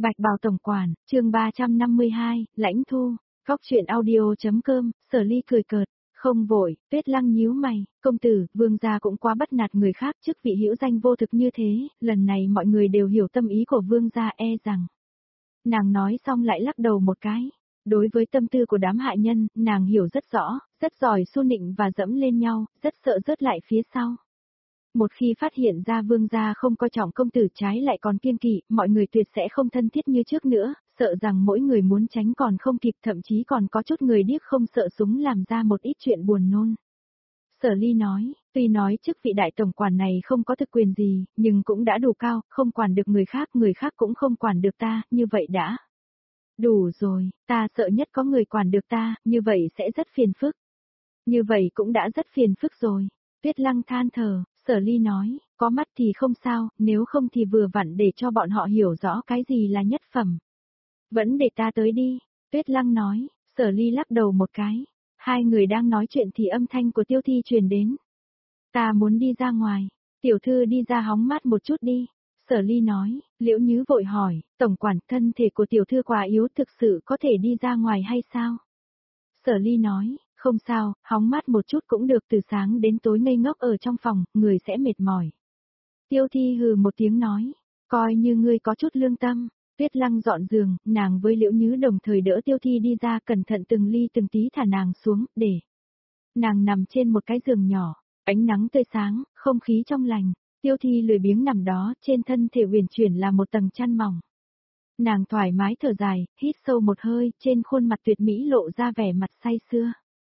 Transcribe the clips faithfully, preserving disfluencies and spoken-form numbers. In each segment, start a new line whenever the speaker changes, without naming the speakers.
Bạch Bào Tổng Quản, chương ba trăm năm mươi hai, Lãnh Thu, Góc truyện audio.com, Sở Ly cười cợt, không vội, Tuyết Lăng nhíu mày, công tử, vương gia cũng quá bắt nạt người khác chức vị hữu danh vô thực như thế, lần này mọi người đều hiểu tâm ý của vương gia e rằng. Nàng nói xong lại lắc đầu một cái. Đối với tâm tư của đám hại nhân, nàng hiểu rất rõ, rất giỏi xu nịnh và dẫm lên nhau, rất sợ rớt lại phía sau. Một khi phát hiện ra vương gia không coi trọng công tử trái lại còn kiêng kỵ, mọi người tuyệt sẽ không thân thiết như trước nữa, sợ rằng mỗi người muốn tránh còn không kịp, thậm chí còn có chút người điếc không sợ súng làm ra một ít chuyện buồn nôn. Sở Ly nói, tuy nói chức vị đại tổng quản này không có thực quyền gì, nhưng cũng đã đủ cao, không quản được người khác, người khác cũng không quản được ta, như vậy đã. Đủ rồi, ta sợ nhất có người quản được ta, như vậy sẽ rất phiền phức. Như vậy cũng đã rất phiền phức rồi. Tuyết Lăng than thở, Sở Ly nói, có mắt thì không sao, nếu không thì vừa vặn để cho bọn họ hiểu rõ cái gì là nhất phẩm. Vẫn để ta tới đi, Tuyết Lăng nói, Sở Ly lắc đầu một cái. Hai người đang nói chuyện thì âm thanh của Tiêu Thi truyền đến. Ta muốn đi ra ngoài, tiểu thư đi ra hóng mát một chút đi. Sở Ly nói, Liễu Nhứ vội hỏi, tổng quản thân thể của tiểu thư quá yếu thực sự có thể đi ra ngoài hay sao? Sở Ly nói, không sao, hóng mát một chút cũng được, từ sáng đến tối ngây ngốc ở trong phòng, người sẽ mệt mỏi. Tiêu Thi hừ một tiếng nói, coi như ngươi có chút lương tâm. Tuyết Lăng dọn giường, nàng với Liễu Nhứ đồng thời đỡ Tiêu Thi đi ra, cẩn thận từng ly từng tí thả nàng xuống, để nàng nằm trên một cái giường nhỏ, ánh nắng tươi sáng, không khí trong lành. Tiêu Thi lười biếng nằm đó, trên thân thể uyển chuyển là một tầng chăn mỏng. Nàng thoải mái thở dài, hít sâu một hơi, trên khuôn mặt tuyệt mỹ lộ ra vẻ mặt say sưa.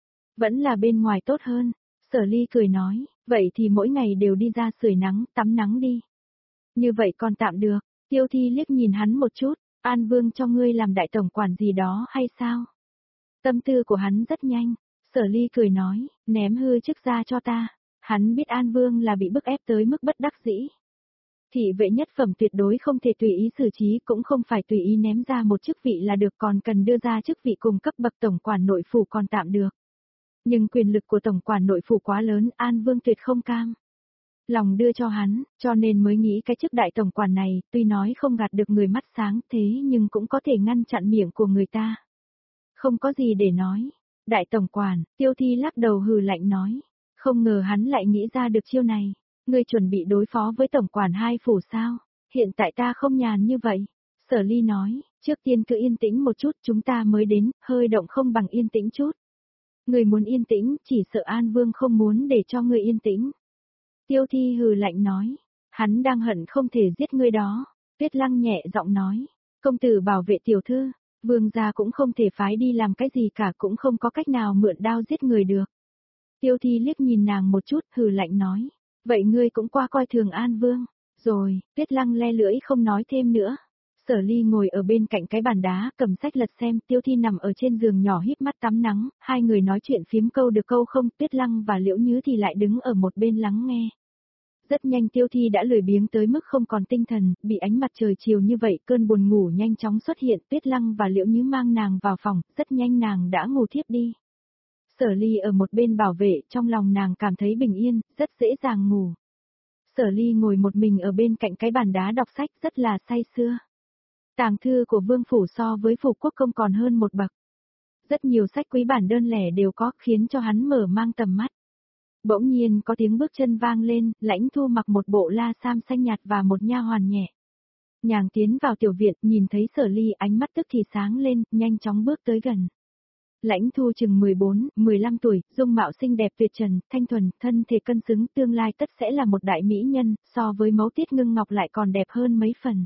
Vẫn là bên ngoài tốt hơn, Sở Ly cười nói, vậy thì mỗi ngày đều đi ra sưởi nắng, tắm nắng đi. Như vậy còn tạm được, Tiêu Thi liếc nhìn hắn một chút, An Vương cho ngươi làm đại tổng quản gì đó hay sao? Tâm tư của hắn rất nhanh, Sở Ly cười nói, ném hư chức ra cho ta. Hắn biết An Vương là bị bức ép tới mức bất đắc dĩ. Thị vệ nhất phẩm tuyệt đối không thể tùy ý xử trí, cũng không phải tùy ý ném ra một chức vị là được, còn cần đưa ra chức vị cùng cấp bậc tổng quản nội phủ còn tạm được. Nhưng quyền lực của tổng quản nội phủ quá lớn, An Vương tuyệt không cam lòng đưa cho hắn, cho nên mới nghĩ cái chức đại tổng quản này, tuy nói không gạt được người mắt sáng thế nhưng cũng có thể ngăn chặn miệng của người ta. Không có gì để nói. Đại tổng quản, Tiêu Thi lắc đầu hừ lạnh nói. Không ngờ hắn lại nghĩ ra được chiêu này. Ngươi chuẩn bị đối phó với tổng quản hai phủ sao? Hiện tại ta không nhàn như vậy. Sở Ly nói, trước tiên cứ yên tĩnh một chút, chúng ta mới đến, hơi động không bằng yên tĩnh chút. Ngươi muốn yên tĩnh, chỉ sợ An Vương không muốn để cho ngươi yên tĩnh. Tiêu Thi hừ lạnh nói, hắn đang hận không thể giết ngươi đó. Tuyết Lăng nhẹ giọng nói, công tử bảo vệ tiểu thư, vương gia cũng không thể phái đi làm cái gì cả, cũng không có cách nào mượn đao giết người được. Tiêu Thi liếc nhìn nàng một chút, hừ lạnh nói, vậy ngươi cũng qua coi thường An Vương. Rồi, Tuyết Lăng le lưỡi không nói thêm nữa. Sở Ly ngồi ở bên cạnh cái bàn đá, cầm sách lật xem, Tiêu Thi nằm ở trên giường nhỏ híp mắt tắm nắng, hai người nói chuyện phím câu được câu không, Tuyết Lăng và Liễu Nhứ thì lại đứng ở một bên lắng nghe. Rất nhanh Tiêu Thi đã lười biếng tới mức không còn tinh thần, bị ánh mặt trời chiều như vậy, cơn buồn ngủ nhanh chóng xuất hiện, Tuyết Lăng và Liễu Nhứ mang nàng vào phòng, rất nhanh nàng đã ngủ thiếp đi. Sở Ly ở một bên bảo vệ, trong lòng nàng cảm thấy bình yên, rất dễ dàng ngủ. Sở Ly ngồi một mình ở bên cạnh cái bàn đá đọc sách, rất là say sưa. Tàng thư của Vương phủ so với phủ quốc công còn hơn một bậc. Rất nhiều sách quý bản đơn lẻ đều có, khiến cho hắn mở mang tầm mắt. Bỗng nhiên có tiếng bước chân vang lên, Lãnh Thu mặc một bộ la sam xanh nhạt và một nha hoàn nhẹ nhàng tiến vào tiểu viện, nhìn thấy Sở Ly ánh mắt tức thì sáng lên, nhanh chóng bước tới gần. Lãnh Thu chừng mười bốn, mười lăm tuổi, dung mạo xinh đẹp tuyệt trần, thanh thuần, thân thể cân xứng, tương lai tất sẽ là một đại mỹ nhân, so với Mấu Tiết Ngưng Ngọc lại còn đẹp hơn mấy phần.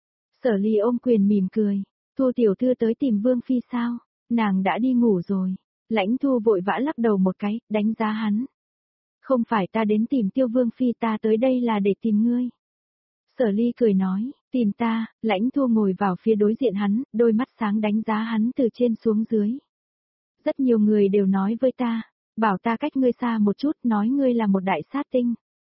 Sở Ly ôm quyền mỉm cười, Thu tiểu thư tới tìm Vương phi sao? Nàng đã đi ngủ rồi. Lãnh Thu vội vã lắc đầu một cái, đánh giá hắn. Không phải ta đến tìm Tiêu Vương phi, ta tới đây là để tìm ngươi. Sở Ly cười nói, tìm ta. Lãnh Thu ngồi vào phía đối diện hắn, đôi mắt sáng đánh giá hắn từ trên xuống dưới. Rất nhiều người đều nói với ta, bảo ta cách ngươi xa một chút, nói ngươi là một đại sát tinh.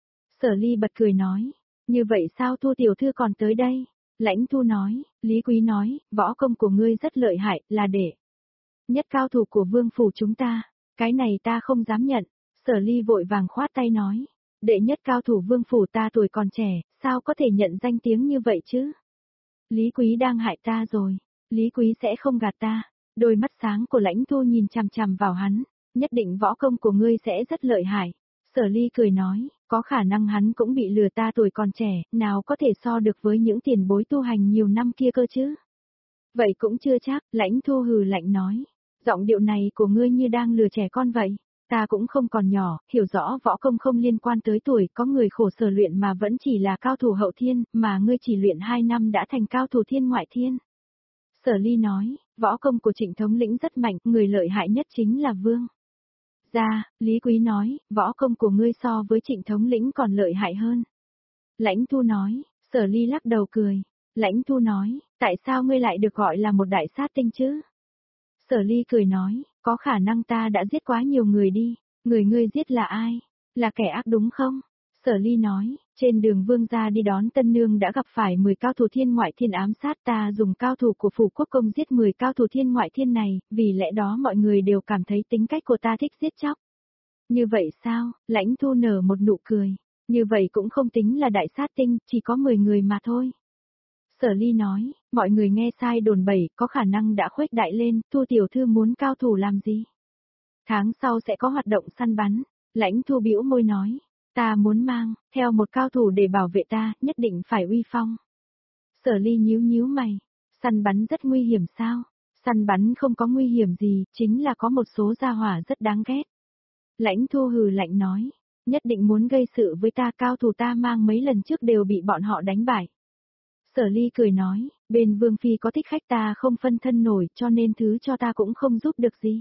Sở Ly bật cười nói, như vậy sao Thu tiểu thư còn tới đây? Lãnh Thu nói, Lý Quý nói, võ công của ngươi rất lợi hại, là để nhất cao thủ của Vương phủ chúng ta, cái này ta không dám nhận. Sở Ly vội vàng khoát tay nói, đệ nhất cao thủ Vương phủ ta tuổi còn trẻ, sao có thể nhận danh tiếng như vậy chứ? Lý Quý đang hại ta rồi, Lý Quý sẽ không gạt ta. Đôi mắt sáng của Lãnh Thu nhìn chằm chằm vào hắn, nhất định võ công của ngươi sẽ rất lợi hại. Sở Ly cười nói, có khả năng hắn cũng bị lừa, ta tuổi còn trẻ, nào có thể so được với những tiền bối tu hành nhiều năm kia cơ chứ. Vậy cũng chưa chắc, Lãnh Thu hừ lạnh nói, giọng điệu này của ngươi như đang lừa trẻ con vậy. Ta cũng không còn nhỏ, hiểu rõ võ công không liên quan tới tuổi, có người khổ sở luyện mà vẫn chỉ là cao thủ hậu thiên, mà ngươi chỉ luyện hai năm đã thành cao thủ thiên ngoại thiên. Sở Ly nói, võ công của Trịnh thống lĩnh rất mạnh, người lợi hại nhất chính là Vương gia. Lý Quý nói, võ công của ngươi so với Trịnh thống lĩnh còn lợi hại hơn. Lãnh Thu nói, Sở Ly lắc đầu cười. Lãnh Thu nói, tại sao ngươi lại được gọi là một đại sát tinh chứ? Sở Ly cười nói, có khả năng ta đã giết quá nhiều người đi, người ngươi giết là ai? Là kẻ ác đúng không? Sở Ly nói, trên đường Vương gia đi đón tân nương đã gặp phải mười cao thủ thiên ngoại thiên ám sát ta, dùng cao thủ của phủ quốc công giết mười cao thủ thiên ngoại thiên này, vì lẽ đó mọi người đều cảm thấy tính cách của ta thích giết chóc. Như vậy sao? Lãnh Thu nở một nụ cười, như vậy cũng không tính là đại sát tinh, chỉ có mười người mà thôi. Sở Ly nói, mọi người nghe sai đồn bẩy, có khả năng đã khuếch đại lên, Thu tiểu thư muốn cao thủ làm gì? Tháng sau sẽ có hoạt động săn bắn. Lãnh Thu bĩu môi nói, ta muốn mang theo một cao thủ để bảo vệ ta, nhất định phải uy phong. Sở Ly nhíu nhíu mày, săn bắn rất nguy hiểm sao? Săn bắn không có nguy hiểm gì, chính là có một số gia hỏa rất đáng ghét. Lãnh Thu hừ lạnh nói, nhất định muốn gây sự với ta, cao thủ ta mang mấy lần trước đều bị bọn họ đánh bại. Sở Ly cười nói, bên Vương Phi có thích khách ta không phân thân nổi, cho nên thứ cho ta cũng không giúp được gì.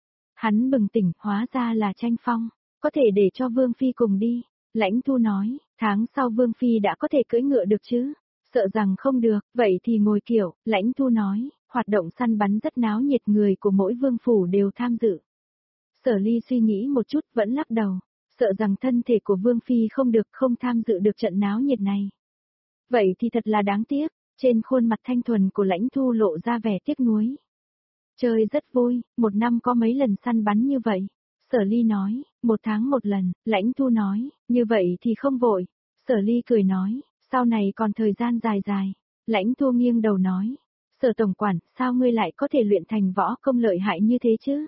Hắn bừng tỉnh, hóa ra là Tranh Phong, có thể để cho Vương Phi cùng đi. Lãnh Thu nói, tháng sau Vương Phi đã có thể cưỡi ngựa được chứ? Sợ rằng không được, vậy thì ngồi kiểu. Lãnh Thu nói, hoạt động săn bắn rất náo nhiệt, người của mỗi vương phủ đều tham dự. Sở Ly suy nghĩ một chút vẫn lắc đầu, sợ rằng thân thể của Vương Phi không được, không tham dự được trận náo nhiệt này. Vậy thì thật là đáng tiếc, trên khuôn mặt thanh thuần của Lãnh Thu lộ ra vẻ tiếc nuối. Chơi rất vui, một năm có mấy lần săn bắn như vậy. Sở Ly nói, một tháng một lần. Lãnh Thu nói, như vậy thì không vội. Sở Ly cười nói, sau này còn thời gian dài dài. Lãnh Thu nghiêng đầu nói, Sở tổng quản, sao ngươi lại có thể luyện thành võ công lợi hại như thế chứ?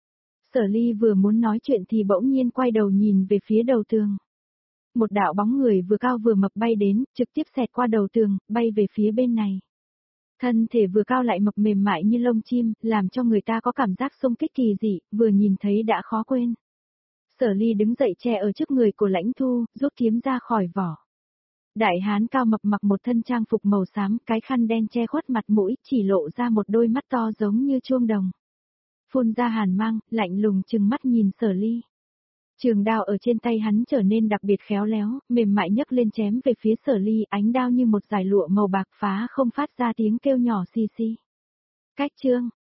Sở Ly vừa muốn nói chuyện thì bỗng nhiên quay đầu nhìn về phía đầu tường. Một đạo bóng người vừa cao vừa mập bay đến, trực tiếp xẹt qua đầu tường, bay về phía bên này. Thân thể vừa cao lại mập mềm mại như lông chim, làm cho người ta có cảm giác xung kích kỳ dị, vừa nhìn thấy đã khó quên. Sở Ly đứng dậy che ở trước người của Lãnh Thu, rút kiếm ra khỏi vỏ. Đại hán cao mập mặc một thân trang phục màu xám, cái khăn đen che khuất mặt mũi, chỉ lộ ra một đôi mắt to giống như chuông đồng. Phun ra hàn mang, lạnh lùng trừng mắt nhìn Sở Ly. Trường đao ở trên tay hắn trở nên đặc biệt khéo léo, mềm mại nhấc lên chém về phía Sở Ly, ánh đao như một dải lụa màu bạc phá không phát ra tiếng kêu nhỏ xì xì. Cách chương